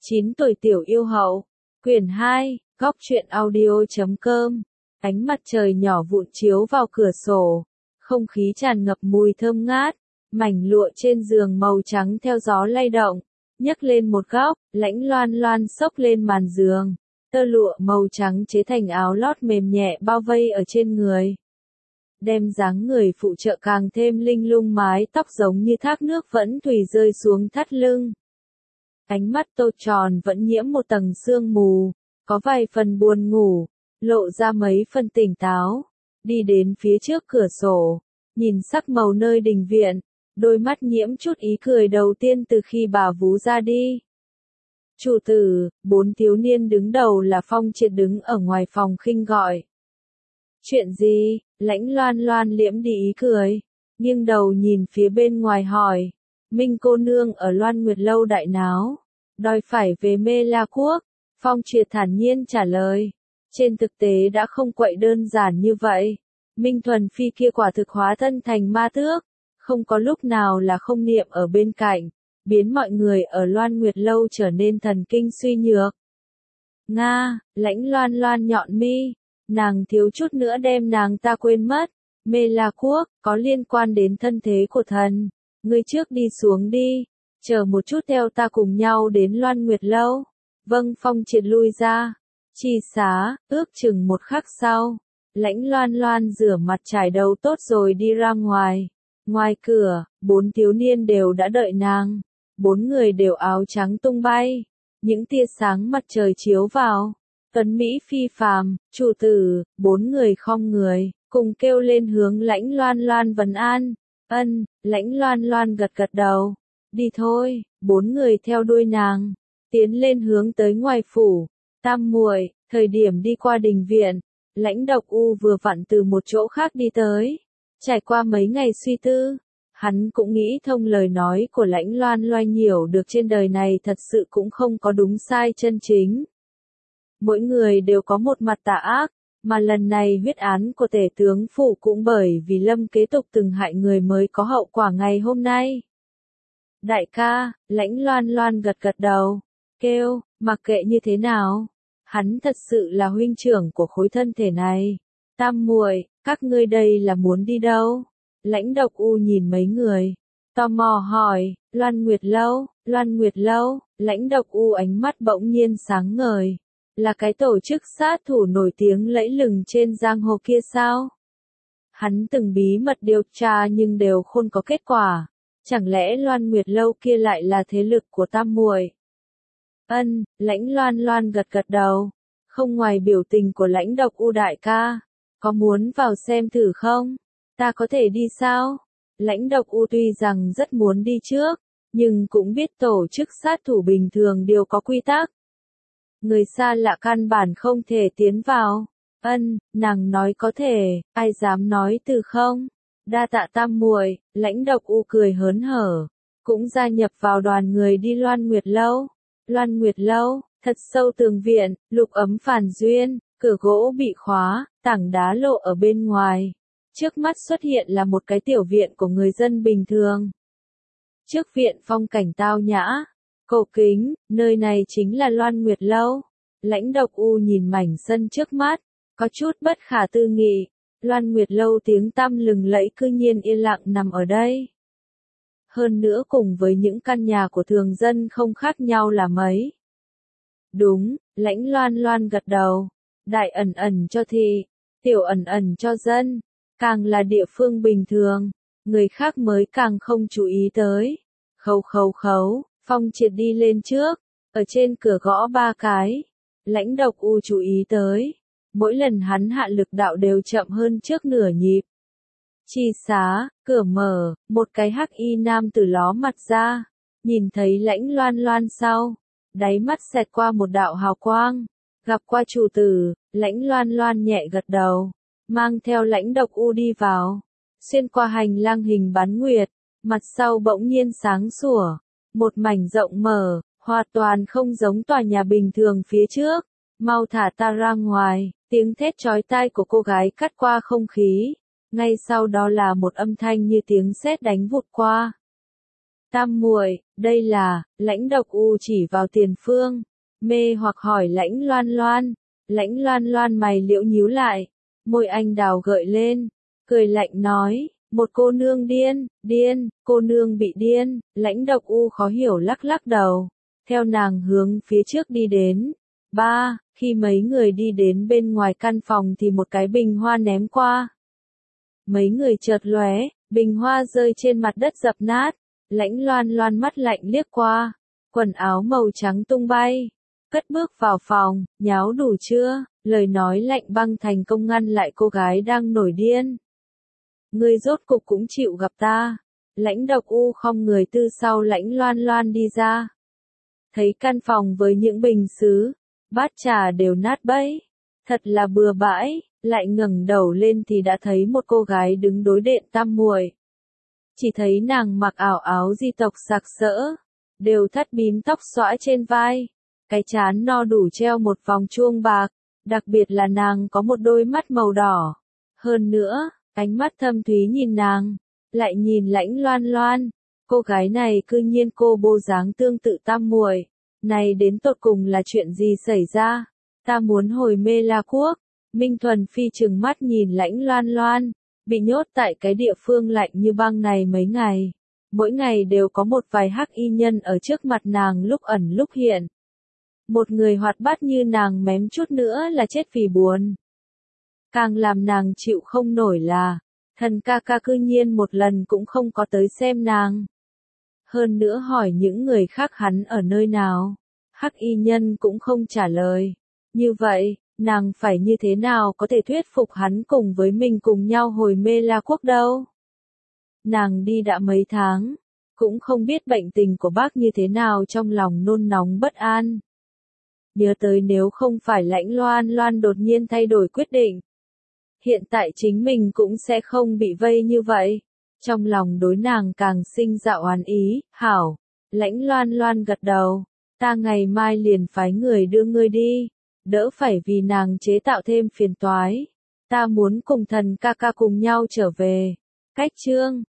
9 tuổi tiểu yêu hậu. Quyển 2, góc truyện audio.com. Ánh mặt trời nhỏ vụn chiếu vào cửa sổ. Không khí tràn ngập mùi thơm ngát. Mảnh lụa trên giường màu trắng theo gió lay động. Nhấc lên một góc, lãnh loan loan xốc lên màn giường. Tơ lụa màu trắng chế thành áo lót mềm nhẹ bao vây ở trên người. Đem dáng người phụ trợ càng thêm linh lung, mái tóc giống như thác nước vẫn thủy rơi xuống thắt lưng. Ánh mắt tô tròn vẫn nhiễm một tầng sương mù, có vài phần buồn ngủ, lộ ra mấy phần tỉnh táo. Đi đến phía trước cửa sổ, nhìn sắc màu nơi đình viện, đôi mắt nhiễm chút ý cười đầu tiên từ khi bà vú ra đi. Chủ tử, 4 thiếu niên đứng đầu là Phong Triệt đứng ở ngoài phòng khinh gọi. Chuyện gì? Lãnh loan loan liễm đi ý cười, nghiêng đầu nhìn phía bên ngoài hỏi. Minh cô nương ở Loan Nguyệt Lâu đại náo, đòi phải về Mê La Quốc. Phong Triệt thản nhiên trả lời. Trên thực tế đã không quậy đơn giản như vậy. Minh Thuần Phi kia quả thực hóa thân thành ma tước, không có lúc nào là không niệm ở bên cạnh, biến mọi người ở Loan Nguyệt Lâu trở nên thần kinh suy nhược. Nga, lãnh loan loan nhọn mi, nàng thiếu chút nữa đem nàng ta quên mất. Mê La Quốc, có liên quan đến thân thế của thần. Ngươi trước đi xuống đi, chờ một chút theo ta cùng nhau đến Loan Nguyệt Lâu. Vâng. Phong Triệt lui ra. Chi xá, ước chừng một khắc sau. Lãnh loan loan rửa mặt trải đầu tốt rồi đi ra ngoài. Ngoài cửa, 4 thiếu niên đều đã đợi nàng. 4 người đều áo trắng tung bay. Những tia sáng mặt trời chiếu vào. Tuấn Mỹ phi phàm, chủ tử, 4 người khom người, cùng kêu lên hướng lãnh loan loan vấn an. Ân, lãnh loan loan gật gật đầu. Đi thôi. 4 người theo đuôi nàng, tiến lên hướng tới ngoài phủ. Tam muội, thời điểm đi qua đình viện, lãnh độc u vừa vặn từ một chỗ khác đi tới. Trải qua mấy ngày suy tư, hắn cũng nghĩ thông lời nói của lãnh loan loan, hiểu được trên đời này thật sự cũng không có đúng sai chân chính. Mỗi người đều có một mặt tà ác, mà lần này huyết án của tể tướng phủ cũng bởi vì Lâm kế tục từng hại người mới có hậu quả ngày hôm nay. Đại ca, lãnh loan loan gật gật đầu, kêu, mặc kệ như thế nào, hắn thật sự là huynh trưởng của khối thân thể này. Tam muội, các ngươi đây là muốn đi đâu? Lãnh độc u nhìn mấy người, tò mò hỏi. Loan Nguyệt Lâu, Loan Nguyệt Lâu. Lãnh độc u ánh mắt bỗng nhiên sáng ngời. Là cái tổ chức sát thủ nổi tiếng lẫy lừng trên giang hồ kia sao? Hắn từng bí mật điều tra nhưng đều không có kết quả. Chẳng lẽ Loan Nguyệt Lâu kia lại là thế lực của tam muội? Ân, lãnh loan loan gật gật đầu. Không ngoài biểu tình của lãnh độc u đại ca, có muốn vào xem thử không? Ta có thể đi sao? Lãnh độc u tuy rằng rất muốn đi trước, nhưng cũng biết tổ chức sát thủ bình thường đều có quy tắc. Người xa lạ căn bản không thể tiến vào. Ân, nàng nói có thể, ai dám nói từ không? Đa tạ tam muội. Lãnh độc u cười hớn hở, cũng gia nhập vào đoàn người đi Loan Nguyệt Lâu. Loan Nguyệt Lâu, thật sâu tường viện, lục ấm phản duyên, cửa gỗ bị khóa, tảng đá lộ ở bên ngoài. Trước mắt xuất hiện là một cái tiểu viện của người dân bình thường. Trước viện phong cảnh tao nhã, cổ kính, nơi này chính là Loan Nguyệt Lâu. Lãnh độc u nhìn mảnh sân trước mắt, có chút bất khả tư nghị. Loan Nguyệt Lâu tiếng tăm lừng lẫy cư nhiên yên lặng nằm ở đây. Hơn nữa cùng với những căn nhà của thường dân không khác nhau là mấy. Đúng, lãnh loan loan gật đầu. Đại ẩn ẩn cho thị, tiểu ẩn ẩn cho dân. Càng là địa phương bình thường, người khác mới càng không chú ý tới. Khấu khấu khấu, Phong Triệt đi lên trước, ở trên cửa gõ 3 cái. Lãnh độc u chú ý tới. Mỗi lần hắn hạ lực đạo đều chậm hơn trước nửa nhịp. Chi xá, cửa mở, một cái hắc y nam tử ló mặt ra, nhìn thấy lãnh loan loan sau, đáy mắt xẹt qua một đạo hào quang. Gặp qua chủ tử, lãnh loan loan nhẹ gật đầu, mang theo lãnh độc u đi vào, xuyên qua hành lang hình bán nguyệt, mặt sau bỗng nhiên sáng sủa, một mảnh rộng mở, hoàn toàn không giống tòa nhà bình thường phía trước. Mau thả ta ra ngoài, tiếng thét chói tai của cô gái cắt qua không khí. Ngay sau đó là một âm thanh như tiếng sét đánh vụt qua. Tam muội, đây là, Lãnh Độc U chỉ vào Tiền Phương, mê hoặc hỏi Lãnh Loan Loan. Lãnh Loan Loan mày liễu nhíu lại, môi anh đào gợi lên, cười lạnh nói, một cô nương điên, điên, cô nương bị điên. Lãnh Độc U khó hiểu lắc lắc đầu, theo nàng hướng phía trước đi đến. Khi mấy người đi đến bên ngoài căn phòng thì một cái bình hoa ném qua. Mấy người chợt lóe, bình hoa rơi trên mặt đất dập nát. Lãnh Loan Loan mắt lạnh liếc qua, quần áo màu trắng tung bay, cất bước vào phòng, nháo đủ chưa? Lời nói lạnh băng thành công ngăn lại cô gái đang nổi điên. Ngươi rốt cục cũng chịu gặp ta. Lãnh Độc U không người từ sau Lãnh Loan Loan đi ra. Thấy căn phòng với những bình sứ, bát trà đều nát bấy, thật là bừa bãi. Lại ngẩng đầu lên thì đã thấy một cô gái đứng đối đện Tam muội. Chỉ thấy nàng mặc áo di tộc sặc sỡ, đều thắt bím tóc xõa trên vai, cái trán no đủ treo một vòng chuông bạc, đặc biệt là nàng có một đôi mắt màu đỏ. Hơn nữa, ánh mắt thâm thúy nhìn nàng, lại nhìn Lãnh Loan Loan, cô gái này cư nhiên cô bô dáng tương tự Tam muội, này đến tột cùng là chuyện gì xảy ra? Ta muốn hồi Mê La Quốc. Minh Thuần Phi trừng mắt nhìn Lãnh Loan Loan, bị nhốt tại cái địa phương lạnh như băng này mấy ngày. Mỗi ngày đều có một vài hắc y nhân ở trước mặt nàng lúc ẩn lúc hiện. Một người hoạt bát như nàng mém chút nữa là chết vì buồn. Càng làm nàng chịu không nổi là, thần ca ca cư nhiên một lần cũng không có tới xem nàng. Hơn nữa hỏi những người khác hắn ở nơi nào, hắc y nhân cũng không trả lời. Như vậy, nàng phải như thế nào có thể thuyết phục hắn cùng với mình cùng nhau hồi Mê La Quốc đâu? Nàng đi đã mấy tháng, cũng không biết bệnh tình của bác như thế nào, trong lòng nôn nóng bất an. Nhớ tới nếu không phải Lãnh Loan Loan đột nhiên thay đổi quyết định, hiện tại chính mình cũng sẽ không bị vây như vậy. Trong lòng đối nàng càng sinh ra oán ý. Hảo, Lãnh Loan Loan gật đầu, ta ngày mai liền phái người đưa ngươi đi, đỡ phải vì nàng chế tạo thêm phiền toái. Ta muốn cùng thần ca ca cùng nhau trở về. Cách chương